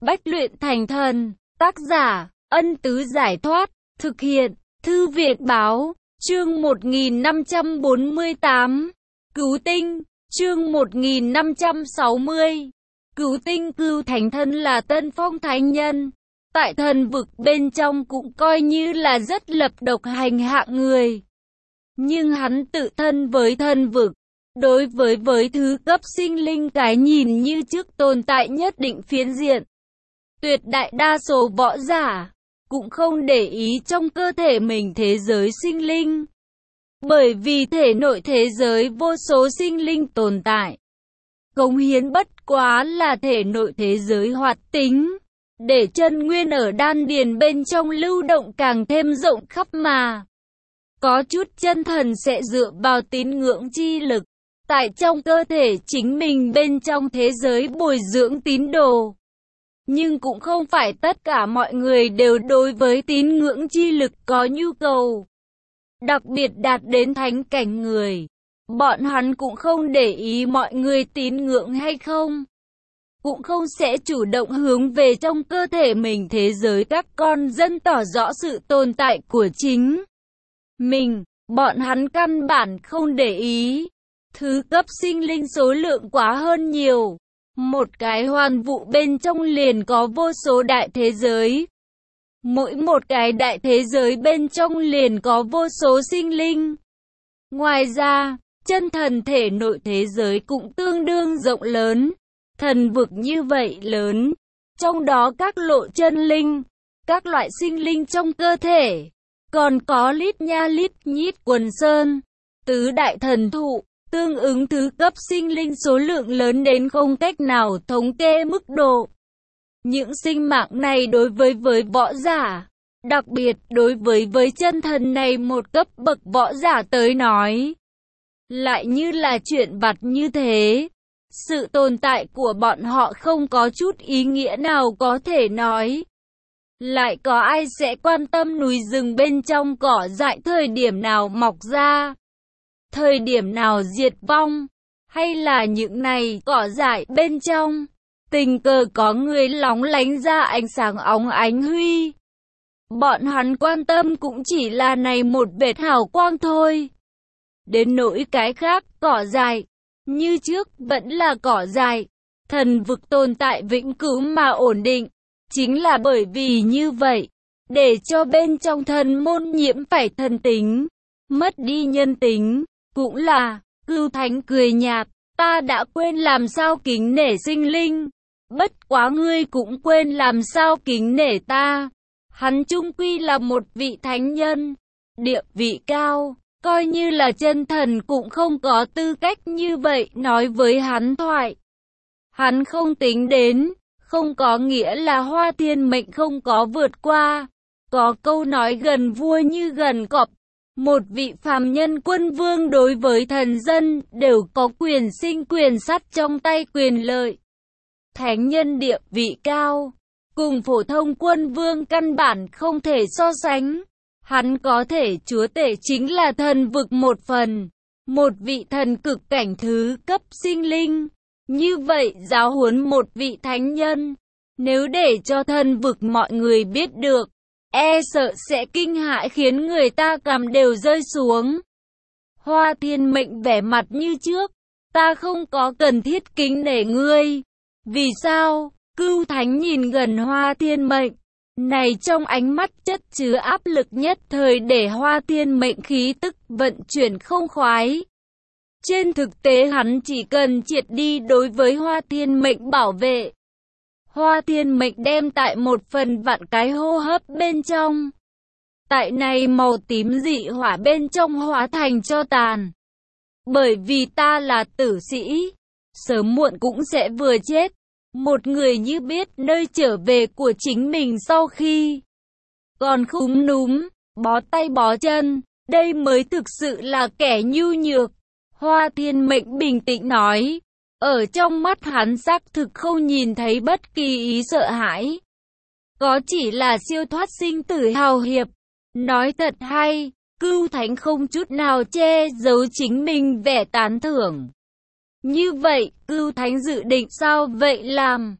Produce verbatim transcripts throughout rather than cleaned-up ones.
Bách luyện thành thần. Tác giả, Ân Tứ Giải Thoát. Thực hiện, Thư Viện Báo. Chương một nghìn năm trăm bốn mươi tám. Cứu tinh. Chương một nghìn năm trăm sáu mươi. Cứu tinh. Cưu Thánh Thân là Tân Phong Thánh Nhân. Tại thần vực bên trong cũng coi như là rất lập độc hành hạ người. Nhưng hắn tự thân với thần vực, đối với với thứ cấp sinh linh cái nhìn như trước tồn tại nhất định phiến diện. Tuyệt đại đa số võ giả cũng không để ý trong cơ thể mình thế giới sinh linh. Bởi vì thể nội thế giới vô số sinh linh tồn tại. Cống hiến bất quá là thể nội thế giới hoạt tính, để chân nguyên ở đan điền bên trong lưu động càng thêm rộng khắp mà. Có chút chân thần sẽ dựa vào tín ngưỡng chi lực, tại trong cơ thể chính mình bên trong thế giới bồi dưỡng tín đồ. Nhưng cũng không phải tất cả mọi người đều đối với tín ngưỡng chi lực có nhu cầu. Đặc biệt đạt đến thánh cảnh người, bọn hắn cũng không để ý mọi người tín ngưỡng hay không. Cũng không sẽ chủ động hướng về trong cơ thể mình thế giới các con dân tỏ rõ sự tồn tại của chính mình. Bọn hắn căn bản không để ý. Thứ cấp sinh linh số lượng quá hơn nhiều. Một cái hoàn vũ bên trong liền có vô số đại thế giới. Mỗi một cái đại thế giới bên trong liền có vô số sinh linh. Ngoài ra, chân thần thể nội thế giới cũng tương đương rộng lớn. Thần vực như vậy lớn, trong đó các lộ chân linh, các loại sinh linh trong cơ thể, còn có lít nha lít nhít quần sơn, tứ đại thần thụ, tương ứng thứ cấp sinh linh số lượng lớn đến không cách nào thống kê mức độ. Những sinh mạng này đối với với võ giả, đặc biệt đối với với chân thần này một cấp bậc võ giả tới nói, lại như là chuyện vặt như thế. Sự tồn tại của bọn họ không có chút ý nghĩa nào có thể nói. Lại có ai sẽ quan tâm núi rừng bên trong cỏ dại thời điểm nào mọc ra, thời điểm nào diệt vong, hay là những này cỏ dại bên trong tình cờ có người lóng lánh ra ánh sáng óng ánh huy. Bọn hắn quan tâm cũng chỉ là này một vệt hào quang thôi. Đến nỗi cái khác, cỏ dại như trước vẫn là cỏ dại. Thần vực tồn tại vĩnh cửu mà ổn định, chính là bởi vì như vậy, để cho bên trong thần môn nhiễm phải thần tính, mất đi nhân tính. Cũng là, Cưu Thánh cười nhạt, ta đã quên làm sao kính nể sinh linh, bất quá ngươi cũng quên làm sao kính nể ta. Hắn chung quy là một vị thánh nhân, địa vị cao. Coi như là chân thần cũng không có tư cách như vậy nói với hắn thoại. Hắn không tính đến, không có nghĩa là Hoa Thiên Mệnh không có vượt qua. Có câu nói gần vua như gần cọp. Một vị phàm nhân quân vương đối với thần dân đều có quyền sinh quyền sát trong tay quyền lợi. Thánh nhân địa vị cao, cùng phổ thông quân vương căn bản không thể so sánh. Hắn có thể chúa tể chính là thần vực một phần, một vị thần cực cảnh thứ cấp sinh linh. Như vậy giáo huấn một vị thánh nhân, nếu để cho thần vực mọi người biết được, e sợ sẽ kinh hãi khiến người ta cằm đều rơi xuống. Hoa Thiên Mệnh vẻ mặt như trước, ta không có cần thiết kính nể ngươi. Vì sao? Cưu Thánh nhìn gần Hoa Thiên Mệnh. Này trong ánh mắt chất chứa áp lực nhất thời để Hoa Thiên Mệnh khí tức vận chuyển không khoái. Trên thực tế hắn chỉ cần triệt đi đối với Hoa Thiên Mệnh bảo vệ. Hoa Thiên Mệnh đem tại một phần vạn cái hô hấp bên trong. Tại này màu tím dị hỏa bên trong hóa thành cho tàn. Bởi vì ta là tử sĩ, sớm muộn cũng sẽ vừa chết. Một người như biết nơi trở về của chính mình sau khi còn khúm núm, bó tay bó chân, đây mới thực sự là kẻ nhu nhược. Hoa Thiên Mệnh bình tĩnh nói, ở trong mắt hắn xác thực không nhìn thấy bất kỳ ý sợ hãi. Có chỉ là siêu thoát sinh tử hào hiệp. Nói thật hay, Cưu Thánh không chút nào che giấu chính mình vẻ tán thưởng. Như vậy, Cưu Thánh dự định sao vậy làm?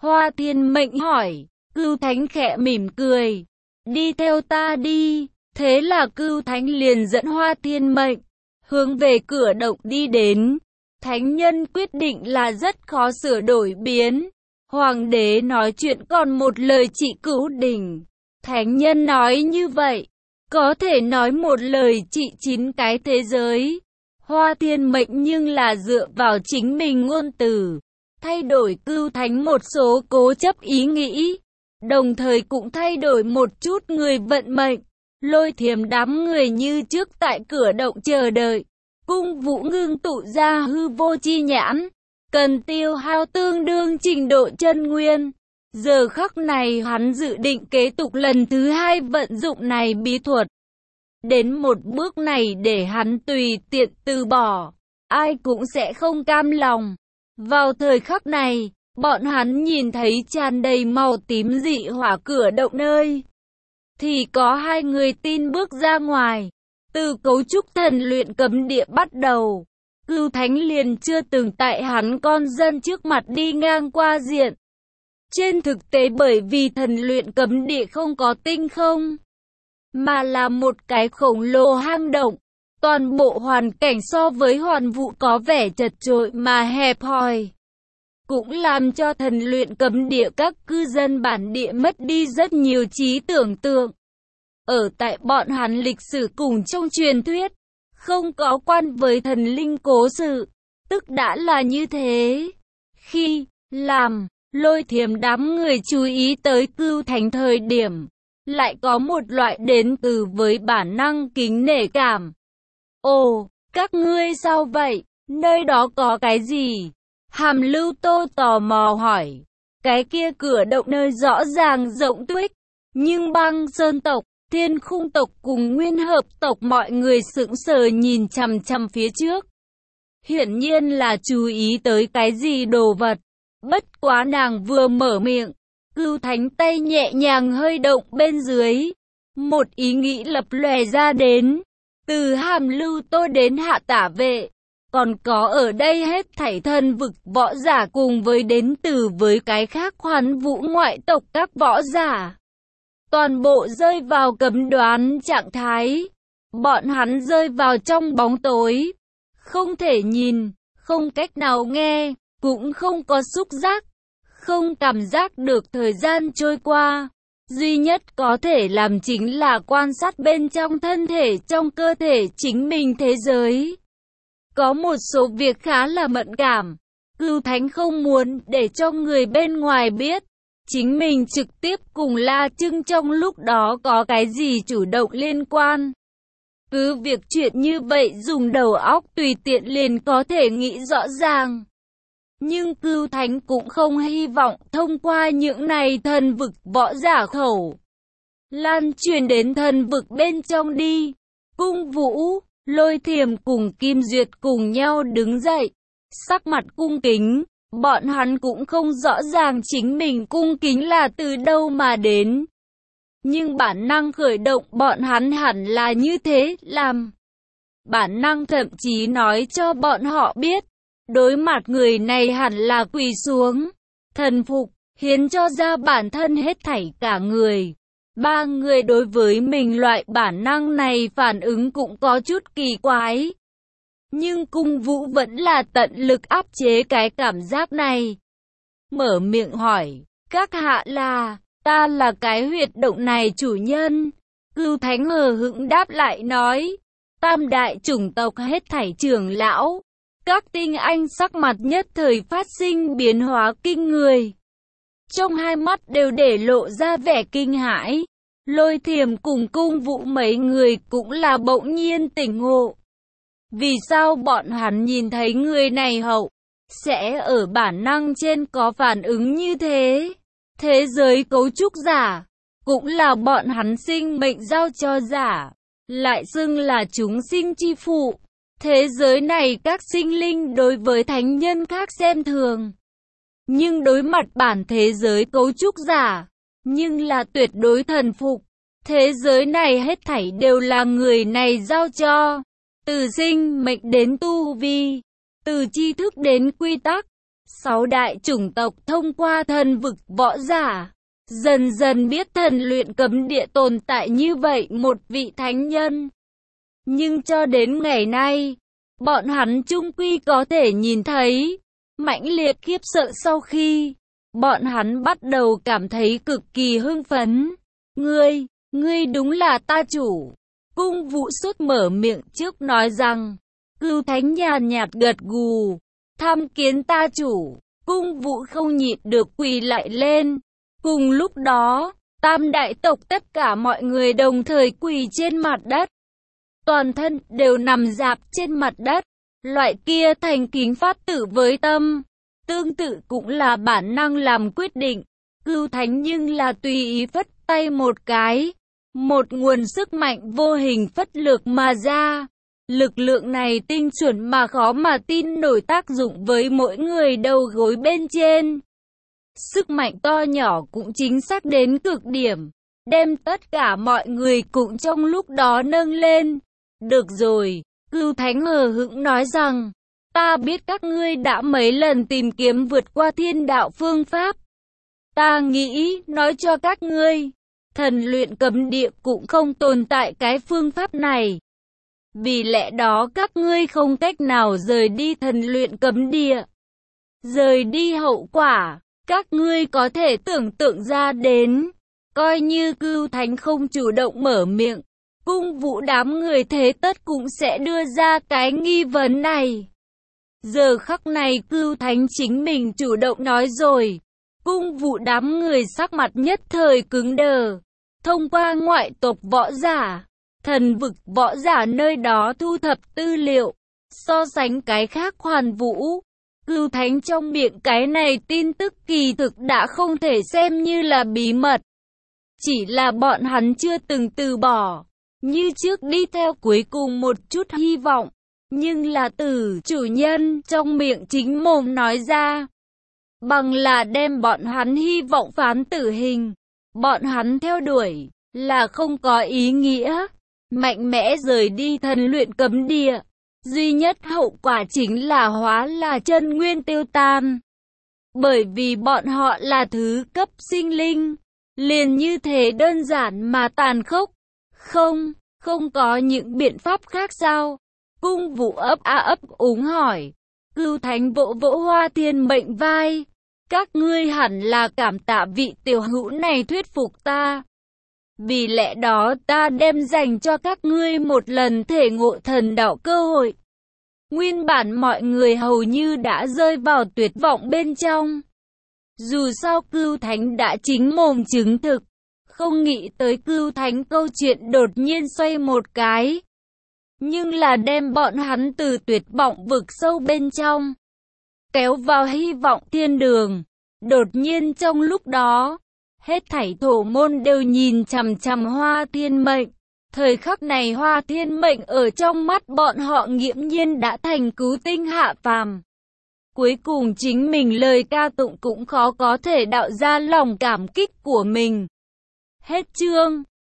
Hoa Thiên Mệnh hỏi. Cửu Thánh khẽ mỉm cười. Đi theo ta đi. Thế là Cửu Thánh liền dẫn Hoa Thiên Mệnh hướng về cửa động đi đến. Thánh nhân quyết định là rất khó sửa đổi biến. Hoàng đế nói chuyện còn một lời trị cửu đỉnh. Thánh nhân nói như vậy, có thể nói một lời trị chín cái thế giới. Hoa Thiên Mệnh nhưng là dựa vào chính mình ngôn từ, thay đổi Cửu Thánh một số cố chấp ý nghĩ, đồng thời cũng thay đổi một chút người vận mệnh. Lôi Thiểm đám người như trước tại cửa động chờ đợi. Cung Vũ ngưng tụ ra hư vô chi nhãn, cần tiêu hao tương đương trình độ chân nguyên. Giờ khắc này hắn dự định kế tục lần thứ hai vận dụng này bí thuật. Đến một bước này để hắn tùy tiện từ bỏ, ai cũng sẽ không cam lòng. Vào thời khắc này, bọn hắn nhìn thấy tràn đầy màu tím dị hỏa cửa động nơi. Thì có hai người tin bước ra ngoài. Từ cấu trúc thần luyện cấm địa bắt đầu, Cửu Thánh liền chưa từng tại hắn con dân trước mặt đi ngang qua diện. Trên thực tế bởi vì thần luyện cấm địa không có tinh không, mà là một cái khổng lồ hang động. Toàn bộ hoàn cảnh so với hoàn vũ có vẻ chật chội mà hẹp hòi, cũng làm cho thần luyện cấm địa các cư dân bản địa mất đi rất nhiều trí tưởng tượng. Ở tại bọn hắn lịch sử cùng trong truyền thuyết, không có quan với thần linh cố sự, tức đã là như thế. Khi làm Lôi Thiểm đám người chú ý tới Cửu Thánh thời điểm, lại có một loại đến từ với bản năng kính nể cảm. Ồ, các ngươi sao vậy? Nơi đó có cái gì? Hàm Lưu Tô tò mò hỏi. Cái kia cửa động nơi rõ ràng rộng tuếch, nhưng Băng Sơn tộc, Thiên Khung tộc cùng Nguyên Hợp tộc mọi người sững sờ nhìn chằm chằm phía trước. Hiển nhiên là chú ý tới cái gì đồ vật. Bất quá nàng vừa mở miệng, Cửu Thánh tay nhẹ nhàng hơi động bên dưới. Một ý nghĩ lập lòe ra đến. Từ Hàm Lưu Tô đến Hạ Tả Vệ, còn có ở đây hết thảy thần vực võ giả cùng với đến từ với cái khác Hoán Vũ ngoại tộc các võ giả. Toàn bộ rơi vào cấm đoán trạng thái. Bọn hắn rơi vào trong bóng tối. Không thể nhìn, không cách nào nghe, cũng không có xúc giác. Không cảm giác được thời gian trôi qua. Duy nhất có thể làm chính là quan sát bên trong thân thể, trong cơ thể chính mình thế giới. Có một số việc khá là mẫn cảm. Cửu Thánh không muốn để cho người bên ngoài biết. Chính mình trực tiếp cùng La Trưng trong lúc đó có cái gì chủ động liên quan. Cứ việc chuyện như vậy dùng đầu óc tùy tiện liền có thể nghĩ rõ ràng. Nhưng Cửu Thánh cũng không hy vọng thông qua những này thần vực võ giả khẩu lan truyền đến thần vực bên trong đi. Cung Vũ, Lôi Thiểm cùng Kim Duyệt cùng nhau đứng dậy, sắc mặt cung kính. Bọn hắn cũng không rõ ràng chính mình cung kính là từ đâu mà đến. Nhưng bản năng khởi động bọn hắn hẳn là như thế làm. Bản năng thậm chí nói cho bọn họ biết, đối mặt người này hẳn là quỳ xuống, thần phục, hiến cho ra bản thân hết thảy cả người. Ba người đối với mình loại bản năng này phản ứng cũng có chút kỳ quái. Nhưng Cung Vũ vẫn là tận lực áp chế cái cảm giác này. Mở miệng hỏi, các hạ là, ta là cái huyệt động này chủ nhân. Cửu Thánh hờ hững đáp lại nói, tam đại chủng tộc hết thảy trưởng lão. Các tinh anh sắc mặt nhất thời phát sinh biến hóa kinh người. Trong hai mắt đều để lộ ra vẻ kinh hãi. Lôi Thiểm cùng Cung Vũ mấy người cũng là bỗng nhiên tỉnh ngộ. Vì sao bọn hắn nhìn thấy người này hậu, sẽ ở bản năng trên có phản ứng như thế? Thế giới cấu trúc giả, cũng là bọn hắn sinh mệnh giao cho giả, lại xưng là chúng sinh chi phụ. Thế giới này các sinh linh đối với thánh nhân khác xem thường. Nhưng đối mặt bản thế giới cấu trúc giả, nhưng là tuyệt đối thần phục. Thế giới này hết thảy đều là người này giao cho. Từ sinh mệnh đến tu vi, từ tri thức đến quy tắc, sáu đại chủng tộc thông qua thần vực võ giả, dần dần biết thần luyện cấm địa tồn tại như vậy một vị thánh nhân. Nhưng cho đến ngày nay, bọn hắn chung quy có thể nhìn thấy mãnh liệt khiếp sợ sau khi bọn hắn bắt đầu cảm thấy cực kỳ hưng phấn. Ngươi, ngươi đúng là ta chủ. Cung Vũ sốt mở miệng trước nói rằng, Cửu Thánh nhàn nhạt gật gù, tham kiến ta chủ. Cung Vũ không nhịn được quỳ lại lên. Cùng lúc đó, tam đại tộc tất cả mọi người đồng thời quỳ trên mặt đất. Toàn thân đều nằm rạp trên mặt đất. Loại kia thành kính phát tử với tâm. Tương tự cũng là bản năng làm quyết định. Cửu Thánh nhưng là tùy ý phất tay một cái. Một nguồn sức mạnh vô hình phất lược mà ra. Lực lượng này tinh chuẩn mà khó mà tin nổi tác dụng với mỗi người đầu gối bên trên. Sức mạnh to nhỏ cũng chính xác đến cực điểm. Đem tất cả mọi người cũng trong lúc đó nâng lên. Được rồi, Cửu Thánh hờ hững nói rằng, ta biết các ngươi đã mấy lần tìm kiếm vượt qua thiên đạo phương pháp. Ta nghĩ nói cho các ngươi, thần luyện cấm địa cũng không tồn tại cái phương pháp này. Vì lẽ đó các ngươi không cách nào rời đi thần luyện cấm địa. Rời đi hậu quả, các ngươi có thể tưởng tượng ra đến. Coi như Cửu Thánh không chủ động mở miệng, Cung Vũ đám người thế tất cũng sẽ đưa ra cái nghi vấn này. Giờ khắc này Cửu Thánh chính mình chủ động nói rồi. Cung Vũ đám người sắc mặt nhất thời cứng đờ. Thông qua ngoại tộc võ giả, thần vực võ giả nơi đó thu thập tư liệu, so sánh cái khác hoàn vũ. Cửu Thánh trong miệng cái này tin tức kỳ thực đã không thể xem như là bí mật. Chỉ là bọn hắn chưa từng từ bỏ, như trước đi theo cuối cùng một chút hy vọng. Nhưng là từ chủ nhân trong miệng chính mồm nói ra, bằng là đem bọn hắn hy vọng phán tử hình. Bọn hắn theo đuổi là không có ý nghĩa. Mạnh mẽ rời đi thần luyện cấm địa, duy nhất hậu quả chính là hóa là chân nguyên tiêu tan. Bởi vì bọn họ là thứ cấp sinh linh, liền như thế đơn giản mà tàn khốc. Không, không có những biện pháp khác sao? Cung Vũ ấp a ấp úng hỏi. Cửu Thánh vỗ vỗ Hoa Thiên Mệnh vai. Các ngươi hẳn là cảm tạ vị tiểu hữu này thuyết phục ta. Vì lẽ đó ta đem dành cho các ngươi một lần thể ngộ thần đạo cơ hội. Nguyên bản mọi người hầu như đã rơi vào tuyệt vọng bên trong. Dù sao Cửu Thánh đã chính mồm chứng thực, không nghĩ tới Cửu Thánh câu chuyện đột nhiên xoay một cái. Nhưng là đem bọn hắn từ tuyệt vọng vực sâu bên trong, kéo vào hy vọng thiên đường. Đột nhiên trong lúc đó, hết thảy thổ môn đều nhìn chằm chằm Hoa Thiên Mệnh. Thời khắc này Hoa Thiên Mệnh ở trong mắt bọn họ nghiễm nhiên đã thành cứu tinh hạ phàm. Cuối cùng chính mình lời ca tụng cũng khó có thể đạo ra lòng cảm kích của mình. Hết chương.